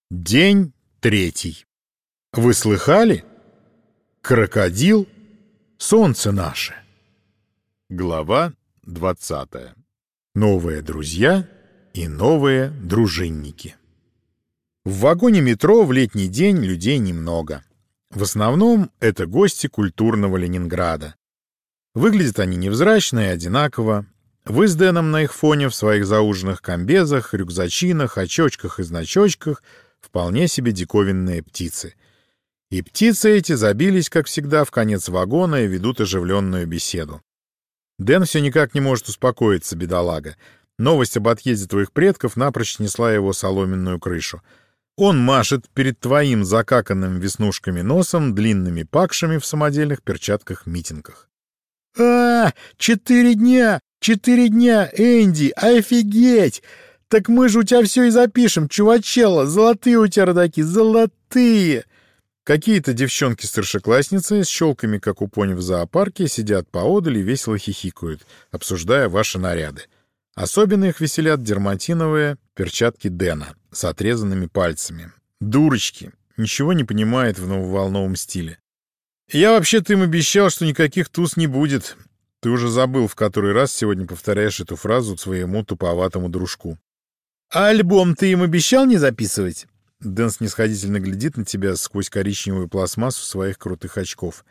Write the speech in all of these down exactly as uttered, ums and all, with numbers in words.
День третий. Вы слыхали? Крокодил — солнце наше. Глава двадцатая. Новые друзья и новые дружинники. В вагоне метро в летний день людей немного. В основном это гости культурного Ленинграда. Выглядят они невзрачно и одинаково. Вы с Дэном на их фоне в своих зауженных комбезах, рюкзачинах, очочках и значочках вполне себе диковинные птицы. И птицы эти забились, как всегда, в конец вагона и ведут оживленную беседу. Дэн все никак не может успокоиться, бедолага. Новость об отъезде твоих предков напрочь снесла его соломенную крышу. Он машет перед твоим закаканным веснушками носом длинными пакшами в самодельных перчатках-митингах. «А, четыре дня! Четыре дня, Энди! Офигеть! Так мы же у тебя все и запишем, чувачелла! Золотые у тебя родаки, золотые!» Какие-то девчонки-старшеклассницы с щелками, как у пони в зоопарке, сидят поодаль и весело хихикают, обсуждая ваши наряды. Особенно их веселят дерматиновые перчатки Дэна с отрезанными пальцами. Дурочки! Ничего не понимает в нововолновом стиле. Я вообще-то им обещал, что никаких туз не будет. Ты уже забыл, в который раз сегодня повторяешь эту фразу своему туповатому дружку. А альбом ты им обещал не записывать? Дэн снисходительно глядит на тебя сквозь коричневую пластмассу своих крутых очков.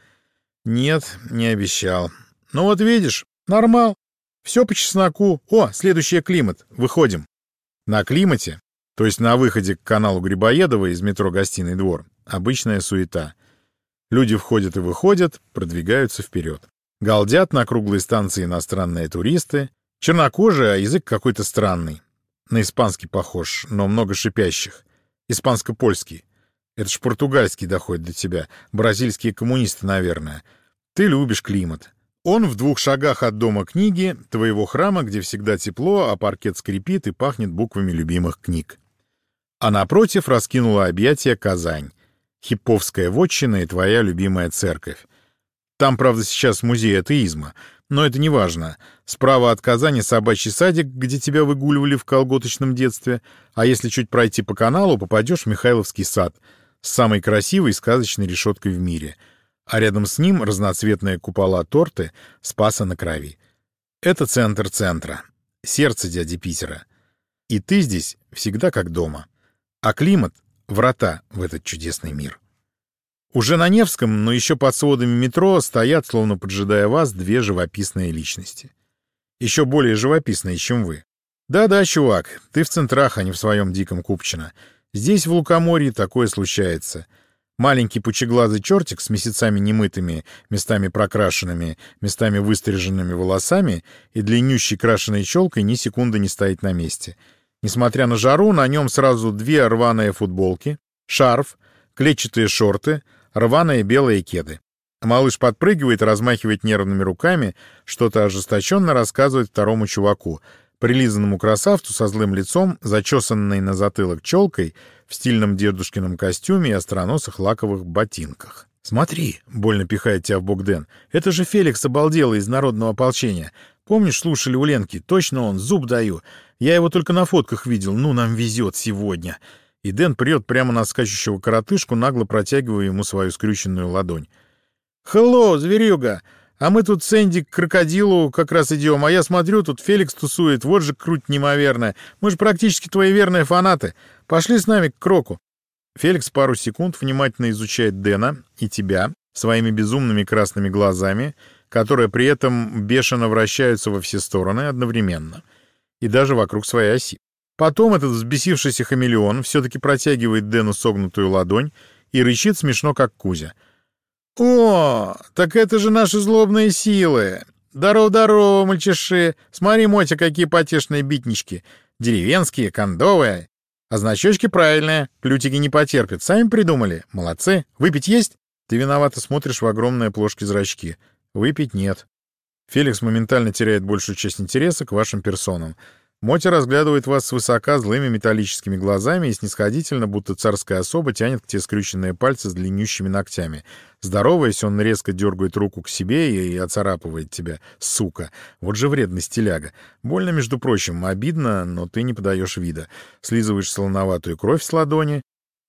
Нет, не обещал. Ну вот видишь, нормал. Все по чесноку. О, следующий климат. Выходим. На климате, то есть на выходе к каналу Грибоедова из метро «Гостиный двор», обычная суета. Люди входят и выходят, продвигаются вперед. Галдят на круглой станции иностранные туристы. Чернокожие, а язык какой-то странный. На испанский похож, но много шипящих. Испанско-польский. Это ж португальский доходит до тебя. Бразильские коммунисты, наверное. Ты любишь климат. Он в двух шагах от дома книги, твоего храма, где всегда тепло, а паркет скрипит и пахнет буквами любимых книг. А напротив раскинула объятия Казань. Хипповская вотчина и твоя любимая церковь. Там, правда, сейчас музей атеизма, но это не важно. Справа от Казани собачий садик, где тебя выгуливали в колготочном детстве, а если чуть пройти по каналу, попадешь в Михайловский сад с самой красивой сказочной решеткой в мире, а рядом с ним разноцветные купола торты Спаса на Крови. Это центр центра, сердце дяди Питера. И ты здесь всегда как дома. А климат — врата в этот чудесный мир. Уже на Невском, но еще под сводами метро, стоят, словно поджидая вас, две живописные личности. Еще более живописные, чем вы. Да-да, чувак, ты в центрах, а не в своем диком Купчино. Здесь, в Лукоморье, такое случается. Маленький пучеглазый чертик с месяцами немытыми, местами прокрашенными, местами выстриженными волосами и длиннющей крашеной челкой ни секунды не стоит на месте. Несмотря на жару, на нем сразу две рваные футболки, шарф, клетчатые шорты, рваные белые кеды. Малыш подпрыгивает, размахивает нервными руками, что-то ожесточенно рассказывает второму чуваку, прилизанному красавцу со злым лицом, зачесанной на затылок челкой, в стильном дедушкином костюме и остроносых лаковых ботинках. «Смотри», — больно пихает тебя в бок Дэн, — «это же Феликс обалделый из народного ополчения. Помнишь, слушали у Ленки? Точно он, зуб даю. Я его только на фотках видел. Ну, нам везет сегодня». И Дэн прет прямо на скачущего коротышку, нагло протягивая ему свою скрюченную ладонь. «Хелло, зверюга! А мы тут с Энди к крокодилу как раз идем, а я смотрю, тут Феликс тусует, вот же круть неимоверная. Мы же практически твои верные фанаты. Пошли с нами к Кроку». Феликс пару секунд внимательно изучает Дэна и тебя своими безумными красными глазами, которые при этом бешено вращаются во все стороны одновременно и даже вокруг своей оси. Потом этот взбесившийся хамелеон все-таки протягивает Дэну согнутую ладонь и рычит смешно, как Кузя. «О, так это же наши злобные силы! Здорово-здорово, мальчиши! Смотри, Мотя, какие потешные битнички! Деревенские, кондовые! А значочки правильные, плютики не потерпят. Сами придумали? Молодцы! Выпить есть?» Ты виновато смотришь в огромные плошки зрачки. Выпить нет. Феликс моментально теряет большую часть интереса к вашим персонам. Мотя разглядывает вас свысока злыми металлическими глазами и снисходительно, будто царская особа, тянет к тебе скрюченные пальцы с длиннющими ногтями. Здороваясь, он резко дергает руку к себе и, и оцарапывает тебя. Сука! Вот же вредный стиляга. Больно, между прочим, обидно, но ты не подаешь вида. Слизываешь солоноватую кровь с ладони,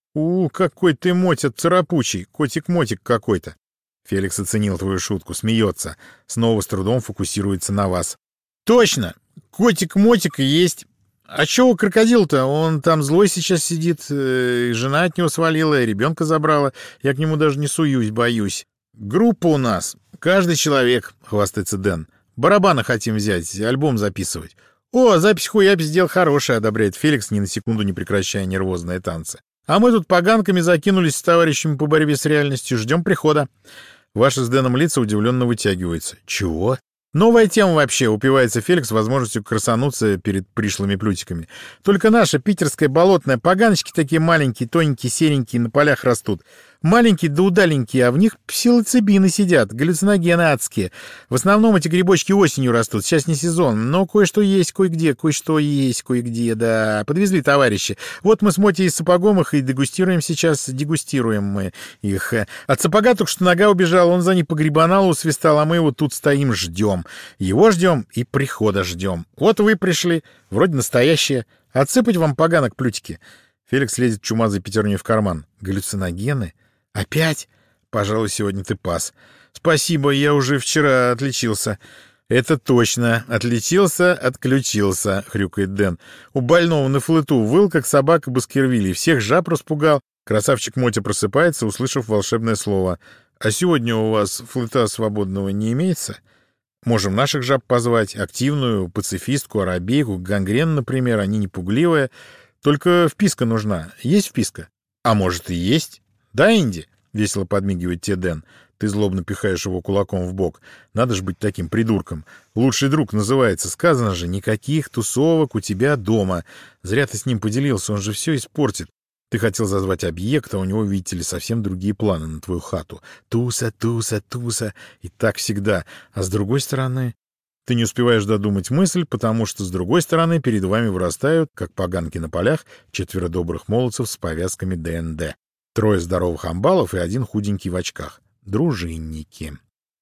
«У, какой ты, Мотя, царапучий, котик-мотик какой-то!» Феликс оценил твою шутку, смеется, снова с трудом фокусируется на вас. «Точно! Котик-мотик есть! А чего крокодил-то? Он там злой сейчас сидит, э, жена от него свалила, и ребенка забрала. Я к нему даже не суюсь, боюсь. Группа у нас, каждый человек», — хвастается Дэн. «Барабаны хотим взять, альбом записывать». «О, запись хуяпись сделал хорошая», — одобряет Феликс, ни на секунду не прекращая нервозные танцы. «А мы тут поганками закинулись с товарищами по борьбе с реальностью, ждем прихода». Ваши с Дэном лица удивленно вытягиваются. «Чего?» «Новая тема вообще», — упивается Феликс возможностью красануться перед пришлыми плютиками. «Только наша питерская болотная, поганочки такие маленькие, тоненькие, серенькие, на полях растут. Маленькие да удаленькие, а в них псилоцибины сидят, галлюциногены адские. В основном эти грибочки осенью растут, сейчас не сезон, но кое-что есть кое-где, кое-что есть кое-где, да. Подвезли товарищи. Вот мы с Мотей с сапогом их и дегустируем сейчас, дегустируем мы их. От сапога только что нога убежала, он за ней по грибаналу свистал, а мы его тут стоим, ждем. Его ждем и прихода ждем. Вот вы пришли, вроде настоящие. Отсыпать вам поганок плютики». Феликс лезет чумазой пятерней в карман. «Галлюциногены? Опять? Пожалуй, сегодня ты пас. Спасибо, я уже вчера отличился». «Это точно. Отличился, отключился», — хрюкает Дэн. «У больного на флету выл, как собака Баскервилей. Всех жаб распугал». Красавчик Мотя просыпается, услышав волшебное слово. «А сегодня у вас флета свободного не имеется? Можем наших жаб позвать. Активную, пацифистку, арабейку, гангрен, например. Они не пугливые. Только вписка нужна. Есть вписка?» «А может и есть. Да, Инди?» — весело подмигивает тебе Дэн. Ты злобно пихаешь его кулаком в бок. Надо же быть таким придурком. Лучший друг называется. Сказано же, никаких тусовок у тебя дома. Зря ты с ним поделился, он же все испортит. Ты хотел зазвать объект, а у него, видите ли, совсем другие планы на твою хату. Туса, туса, туса. И так всегда. А с другой стороны... Ты не успеваешь додумать мысль, потому что с другой стороны перед вами вырастают, как поганки на полях, четверо добрых молодцев с повязками ДНД. Трое здоровых амбалов и один худенький в очках. Дружинники.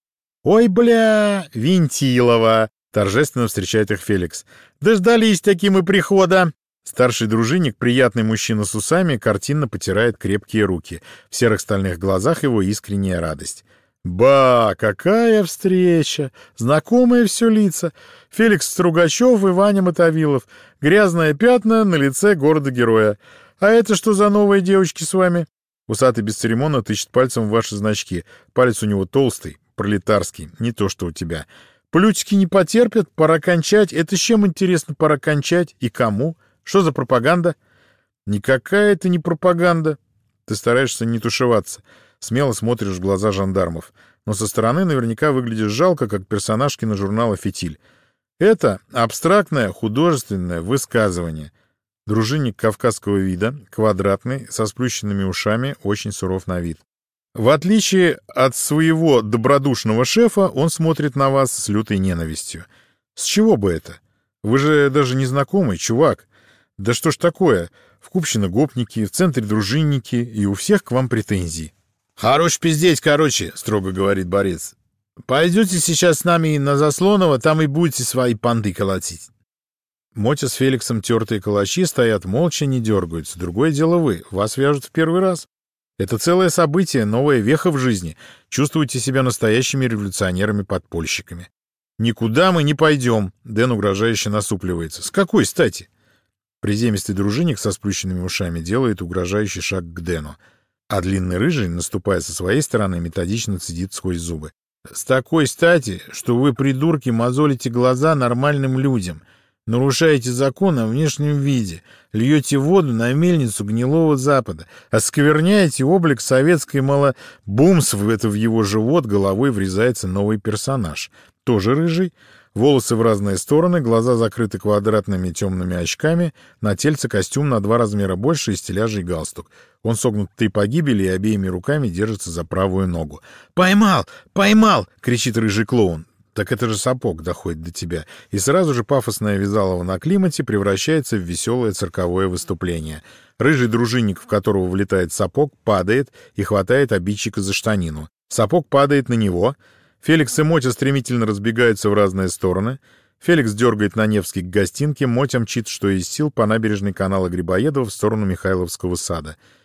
«Ой, бля, Винтилова!» — торжественно встречает их Феликс. «Дождались таким и прихода!» Старший дружинник, приятный мужчина с усами, картинно потирает крепкие руки. В серых стальных глазах его искренняя радость. «Ба, какая встреча! Знакомые все лица. Феликс Стругачев и Ваня Мотовилов. Грязное пятна на лице города-героя. А это что за новые девочки с вами?» Усатый бесцеремонно тычет пальцем в ваши значки. Палец у него толстый, пролетарский, не то что у тебя. «Плютики не потерпят, пора кончать. Это с чем, интересно, пора кончать? И кому? Что за пропаганда?» «Никакая это не пропаганда». Ты стараешься не тушеваться. Смело смотришь в глаза жандармов. Но со стороны наверняка выглядишь жалко, как персонаж киножурнала «Фитиль». Это абстрактное художественное высказывание. Дружинник кавказского вида, квадратный, со сплющенными ушами, очень суров на вид. В отличие от своего добродушного шефа, он смотрит на вас с лютой ненавистью. С чего бы это? Вы же даже не знакомый, чувак. Да что ж такое? В Купчино гопники, в центре дружинники, и у всех к вам претензии. «Хорош пиздеть, короче», — строго говорит борец. «Пойдете сейчас с нами на Заслонова, там и будете свои понты колотить». Мотя с Феликсом тертые калачи стоят молча, не дергаются. Другое дело вы. Вас вяжут в первый раз. Это целое событие, новая веха в жизни. Чувствуете себя настоящими революционерами-подпольщиками. «Никуда мы не пойдем», — Дэн угрожающе насупливается. «С какой стати?» Приземистый дружинник со сплющенными ушами делает угрожающий шаг к Дэну. А длинный рыжий, наступая со своей стороны, методично цедит сквозь зубы. «С такой стати, что вы, придурки, мозолите глаза нормальным людям, нарушаете закон о внешнем виде, льете воду на мельницу гнилого Запада, оскверняете облик советской мало... Бумс, в это в его живот головой врезается новый персонаж. Тоже рыжий, волосы в разные стороны, глаза закрыты квадратными темными очками, на тельце костюм на два размера больше и стиляжий галстук. Он согнут в три погибели и обеими руками держится за правую ногу. «Поймал! Поймал!» — кричит рыжий клоун. Так это же сапог доходит до тебя. И сразу же пафосное вязалово на климате превращается в веселое цирковое выступление. Рыжий дружинник, в которого влетает сапог, падает и хватает обидчика за штанину. Сапог падает на него. Феликс и Мотя стремительно разбегаются в разные стороны. Феликс дергает на Невский к гостинке, Мотя мчит, что из сил, по набережной канала Грибоедова в сторону Михайловского сада.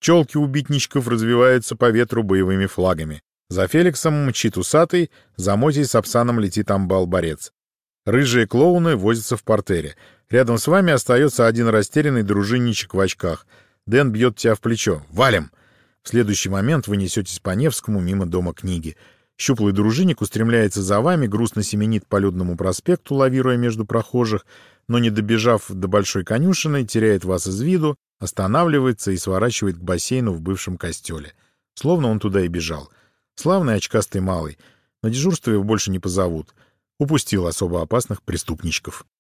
Пчелки у битничков развиваются по ветру боевыми флагами. За Феликсом мчит усатый, за Мотей с Апсаном летит амбал-борец. Рыжие клоуны возятся в портере. Рядом с вами остается один растерянный дружинничек в очках. Дэн бьет тебя в плечо. «Валим!» В следующий момент вы несетесь по Невскому мимо Дома книги. Щуплый дружинник устремляется за вами, грустно семенит по Людному проспекту, лавируя между прохожих, но, не добежав до Большой конюшины, теряет вас из виду, останавливается и сворачивает к бассейну в бывшем костеле. Словно он туда и бежал. Славный очкастый малый. На дежурство его больше не позовут. Упустил особо опасных преступничков.